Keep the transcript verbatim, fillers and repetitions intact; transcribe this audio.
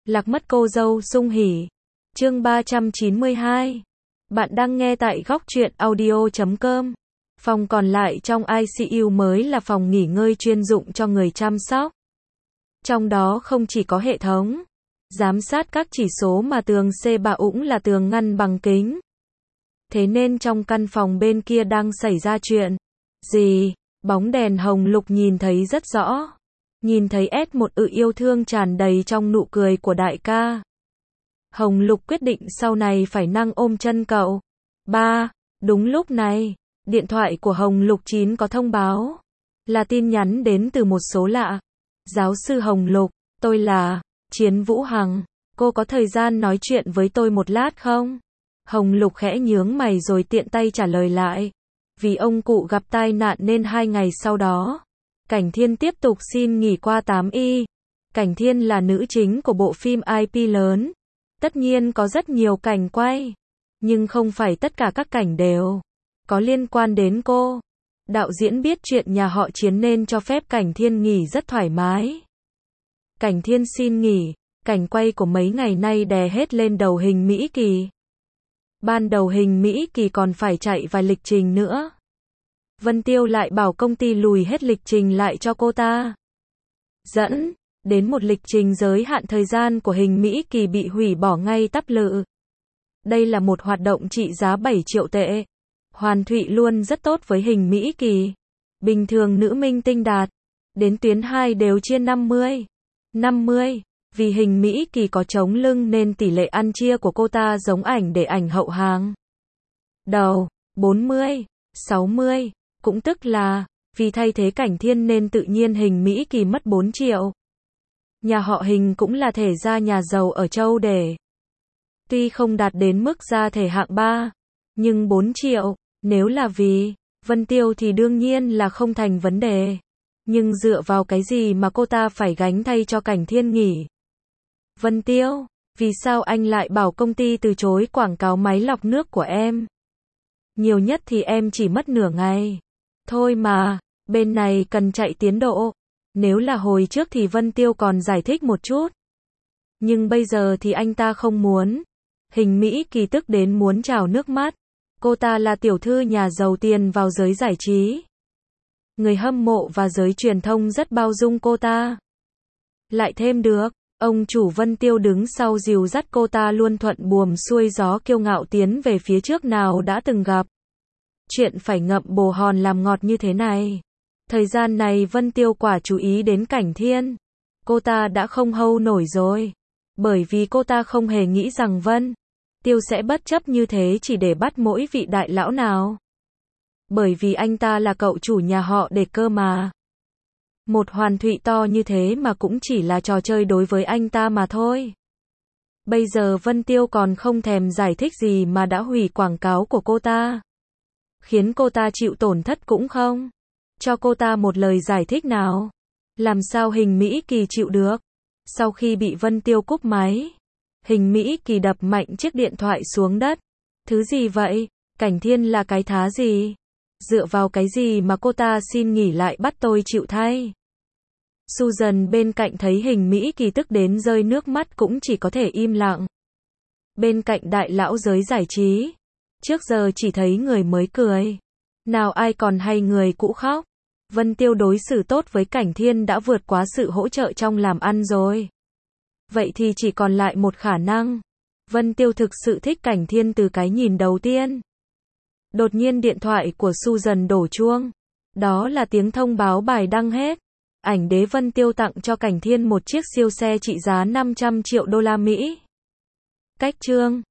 Lạc mất cô dâu sung hỉ. Chương ba trăm chín mươi hai. Bạn đang nghe tại góc truyện audio chấm com. Phòng còn lại trong i xê u mới là phòng nghỉ ngơi chuyên dụng cho người chăm sóc. Trong đó không chỉ có hệ thống giám sát các chỉ số mà tường C ba cũng là tường ngăn bằng kính. Thế nên trong căn phòng bên kia đang xảy ra chuyện gì? Bóng đèn hồng lục nhìn thấy rất rõ. Nhìn thấy S một ự yêu thương tràn đầy trong nụ cười của đại ca. Hồng lục quyết định sau này phải năng ôm chân cậu. Ba, đúng lúc này, điện thoại của Hồng lục chín có thông báo. Là tin nhắn đến từ một số lạ. Giáo sư Hồng lục, tôi là Chiến Vũ Hằng. Cô có thời gian nói chuyện với tôi một lát không? Hồng lục khẽ nhướng mày rồi tiện tay trả lời lại. Vì ông cụ gặp tai nạn nên hai ngày sau đó, Cảnh Thiên tiếp tục xin nghỉ qua tám y. Cảnh Thiên là nữ chính của bộ phim i pê lớn. Tất nhiên có rất nhiều cảnh quay. Nhưng không phải tất cả các cảnh đều có liên quan đến cô. Đạo diễn biết chuyện nhà họ Chiến nên cho phép Cảnh Thiên nghỉ rất thoải mái. Cảnh Thiên xin nghỉ, cảnh quay của mấy ngày nay đè hết lên đầu Hình Mỹ Kỳ. Ban đầu Hình Mỹ Kỳ còn phải chạy vài lịch trình nữa. Vân Tiêu lại bảo công ty lùi hết lịch trình lại cho cô ta. Dẫn đến một lịch trình giới hạn thời gian của Hình Mỹ Kỳ bị hủy bỏ ngay tắp lự. Đây là một hoạt động trị giá bảy triệu tệ. Hoàn Thụy luôn rất tốt với Hình Mỹ Kỳ. Bình thường nữ minh tinh đạt đến tuyến hai đều chia năm mươi. năm mươi. Vì Hình Mỹ Kỳ có chống lưng nên tỷ lệ ăn chia của cô ta giống ảnh để ảnh hậu hàng đầu. bốn mươi. sáu mươi. Cũng tức là, vì thay thế Cảnh Thiên nên tự nhiên Hình Mỹ Kỳ mất bốn triệu. Nhà họ Hình cũng là thể gia nhà giàu ở châu để. Tuy không đạt đến mức gia thể hạng ba, nhưng bốn triệu, nếu là vì Vân Tiêu thì đương nhiên là không thành vấn đề. Nhưng dựa vào cái gì mà cô ta phải gánh thay cho Cảnh Thiên nghỉ? Vân Tiêu, vì sao anh lại bảo công ty từ chối quảng cáo máy lọc nước của em? Nhiều nhất thì em chỉ mất nửa ngày. Thôi mà, bên này cần chạy tiến độ. Nếu là hồi trước thì Vân Tiêu còn giải thích một chút. Nhưng bây giờ thì anh ta không muốn. Hình Mỹ Kỳ tức đến muốn trào nước mắt. Cô ta là tiểu thư nhà giàu tiền vào giới giải trí. Người hâm mộ và giới truyền thông rất bao dung cô ta. Lại thêm được, ông chủ Vân Tiêu đứng sau dìu dắt cô ta luôn thuận buồm xuôi gió kiêu ngạo tiến về phía trước nào đã từng gặp. Chuyện phải ngậm bồ hòn làm ngọt như thế này. Thời gian này Vân Tiêu quả chú ý đến Cảnh Thiên. Cô ta đã không hold nổi rồi. Bởi vì cô ta không hề nghĩ rằng Vân Tiêu sẽ bất chấp như thế chỉ để bắt mỗi vị đại lão nào. Bởi vì anh ta là cậu chủ nhà họ để cơ mà. Một Hoàn Thụy to như thế mà cũng chỉ là trò chơi đối với anh ta mà thôi. Bây giờ Vân Tiêu còn không thèm giải thích gì mà đã hủy quảng cáo của cô ta. Khiến cô ta chịu tổn thất cũng không cho cô ta một lời giải thích nào. Làm sao Hình Mỹ Kỳ chịu được? Sau khi bị Vân Tiêu cúp máy, Hình Mỹ Kỳ đập mạnh chiếc điện thoại xuống đất. Thứ gì vậy? Cảnh Thiên là cái thá gì? Dựa vào cái gì mà cô ta xin nghỉ lại bắt tôi chịu thay? Susan bên cạnh thấy Hình Mỹ Kỳ tức đến rơi nước mắt cũng chỉ có thể im lặng. Bên cạnh đại lão giới giải trí, trước giờ chỉ thấy người mới cười. Nào ai còn hay người cũ khóc. Vân Tiêu đối xử tốt với Cảnh Thiên đã vượt quá sự hỗ trợ trong làm ăn rồi. Vậy thì chỉ còn lại một khả năng. Vân Tiêu thực sự thích Cảnh Thiên từ cái nhìn đầu tiên. Đột nhiên điện thoại của Susan đổ chuông. Đó là tiếng thông báo bài đăng hết. Ảnh đế Vân Tiêu tặng cho Cảnh Thiên một chiếc siêu xe trị giá năm trăm triệu đô la Mỹ. Cách chương